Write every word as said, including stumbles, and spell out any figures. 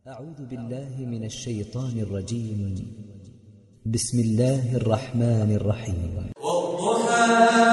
أعوذ بالله من الشيطان الرجيم. بسم الله الرحمن الرحيم. والضحى